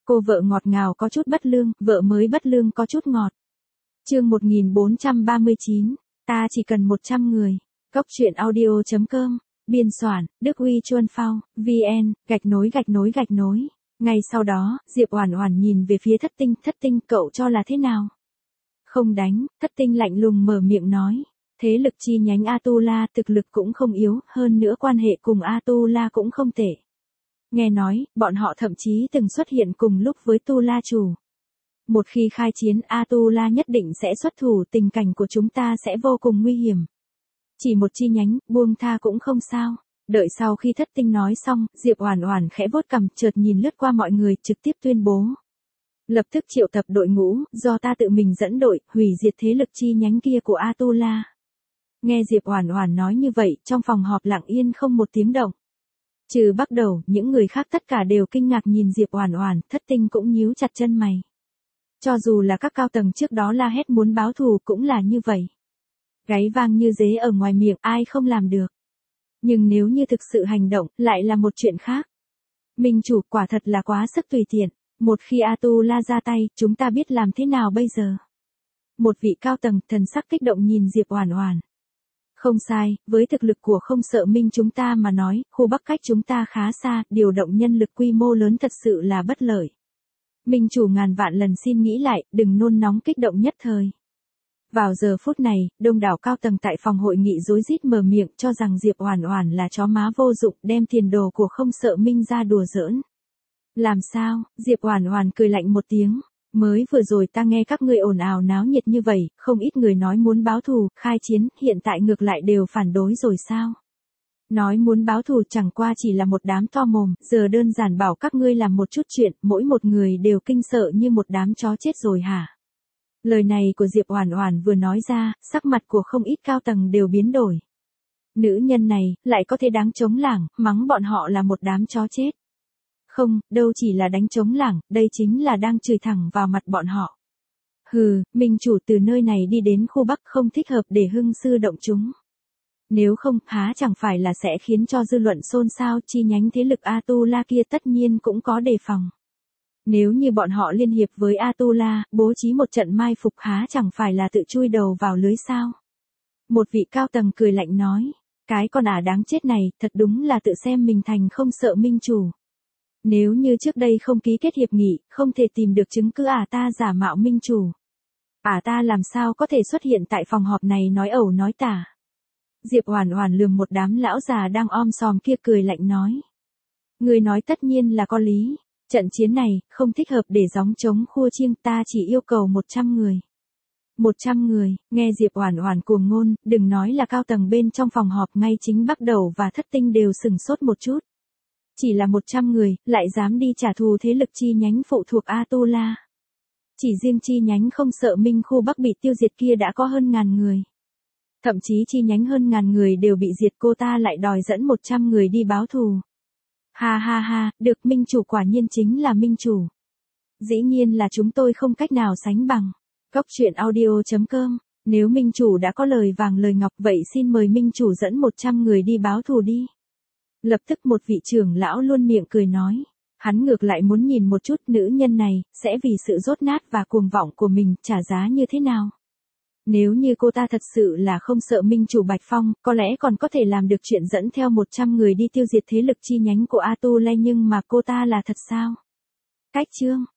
Cô vợ ngọt ngào có chút bất lương, vợ mới bất lương có chút ngọt. Chương 1439, ta chỉ cần 100 người. Cốc truyện audio.com, biên soạn, Đức Uy Chuân Phao, VN, _. Ngay sau đó, Diệp Oản Oản nhìn về phía Thất Tinh, cậu cho là thế nào? Không đánh, Thất Tinh lạnh lùng mở miệng nói. Thế lực chi nhánh Atula thực lực cũng không yếu, hơn nữa quan hệ cùng Atula cũng không tệ. Nghe nói, bọn họ thậm chí từng xuất hiện cùng lúc với Tu La chủ. Một khi khai chiến Atula nhất định sẽ xuất thủ, tình cảnh của chúng ta sẽ vô cùng nguy hiểm. Chỉ một chi nhánh, buông tha cũng không sao. Đợi sau khi Thất Tinh nói xong, Diệp Oản Oản khẽ vuốt cằm, chợt nhìn lướt qua mọi người, trực tiếp tuyên bố. Lập tức triệu tập đội ngũ, do ta tự mình dẫn đội, hủy diệt thế lực chi nhánh kia của Atula. Nghe Diệp Oản Oản nói như vậy, trong phòng họp lặng yên không một tiếng động. Trừ Bắc Đầu, những người khác tất cả đều kinh ngạc nhìn Diệp Oản Oản, Thất Tinh cũng nhíu chặt chân mày. Cho dù là các cao tầng trước đó la hét muốn báo thù cũng là như vậy. Gáy vang như dế ở ngoài miệng, ai không làm được. Nhưng nếu như thực sự hành động, lại là một chuyện khác. Minh chủ quả thật là quá sức tùy tiện. Một khi Atula ra tay, chúng ta biết làm thế nào bây giờ? Một vị cao tầng thần sắc kích động nhìn Diệp Oản Oản. Không sai, với thực lực của Không Sợ Minh chúng ta mà nói, khu Bắc cách chúng ta khá xa, điều động nhân lực quy mô lớn thật sự là bất lợi. Minh chủ ngàn vạn lần xin nghĩ lại, đừng nôn nóng kích động nhất thời. Vào giờ phút này, đông đảo cao tầng tại phòng hội nghị rối rít mở miệng cho rằng Diệp Oản Oản là chó má vô dụng, đem tiền đồ của Không Sợ Minh ra đùa giỡn. Làm sao? Diệp Oản Oản cười lạnh một tiếng. Mới vừa rồi ta nghe các ngươi ồn ào náo nhiệt như vậy, không ít người nói muốn báo thù, khai chiến, hiện tại ngược lại đều phản đối rồi sao? Nói muốn báo thù chẳng qua chỉ là một đám to mồm, giờ đơn giản bảo các ngươi làm một chút chuyện, mỗi một người đều kinh sợ như một đám chó chết rồi hả? Lời này của Diệp Oản Oản vừa nói ra, sắc mặt của không ít cao tầng đều biến đổi. Nữ nhân này, lại có thể đáng chống lảng, mắng bọn họ là một đám chó chết. Không, đâu chỉ là đánh trống lảng, đây chính là đang chửi thẳng vào mặt bọn họ. Hừ, Minh chủ từ nơi này đi đến khu Bắc không thích hợp để hưng sư động chúng. Nếu không, há chẳng phải là sẽ khiến cho dư luận xôn xao, chi nhánh thế lực Atula kia tất nhiên cũng có đề phòng. Nếu như bọn họ liên hiệp với Atula, bố trí một trận mai phục há chẳng phải là tự chui đầu vào lưới sao. Một vị cao tầng cười lạnh nói, cái con đáng chết này, thật đúng là tự xem mình thành Không Sợ Minh chủ. Nếu như trước đây không ký kết hiệp nghị, không thể tìm được chứng cứ ta giả mạo minh chủ. Ta làm sao có thể xuất hiện tại phòng họp này nói ẩu nói tả. Diệp Oản Oản lườm một đám lão già đang om sòm kia cười lạnh nói. Người nói tất nhiên là có lý. Trận chiến này, không thích hợp để gióng trống khua chiêng, ta chỉ yêu cầu 100 người. 100 người, nghe Diệp Oản Oản cuồng ngôn, đừng nói là cao tầng bên trong phòng họp, ngay chính Bắc Đầu và Thất Tinh đều sửng sốt một chút. Chỉ là 100 người, lại dám đi trả thù thế lực chi nhánh phụ thuộc Atula. Chỉ riêng chi nhánh Không Sợ Minh khu Bắc bị tiêu diệt kia đã có hơn ngàn người. Thậm chí chi nhánh hơn ngàn người đều bị diệt, cô ta lại đòi dẫn 100 người đi báo thù. Ha ha ha, được, Minh chủ quả nhiên chính là Minh chủ. Dĩ nhiên là chúng tôi không cách nào sánh bằng. Cốc truyện audio.com, nếu Minh chủ đã có lời vàng lời ngọc vậy xin mời Minh chủ dẫn 100 người đi báo thù đi. Lập tức một vị trưởng lão luôn miệng cười nói. Hắn ngược lại muốn nhìn một chút nữ nhân này, sẽ vì sự dốt nát và cuồng vọng của mình, trả giá như thế nào. Nếu như cô ta thật sự là Không Sợ Minh chủ Bạch Phong, có lẽ còn có thể làm được chuyện dẫn theo 100 người đi tiêu diệt thế lực chi nhánh của Atula, nhưng mà cô ta là thật sao? Cách chương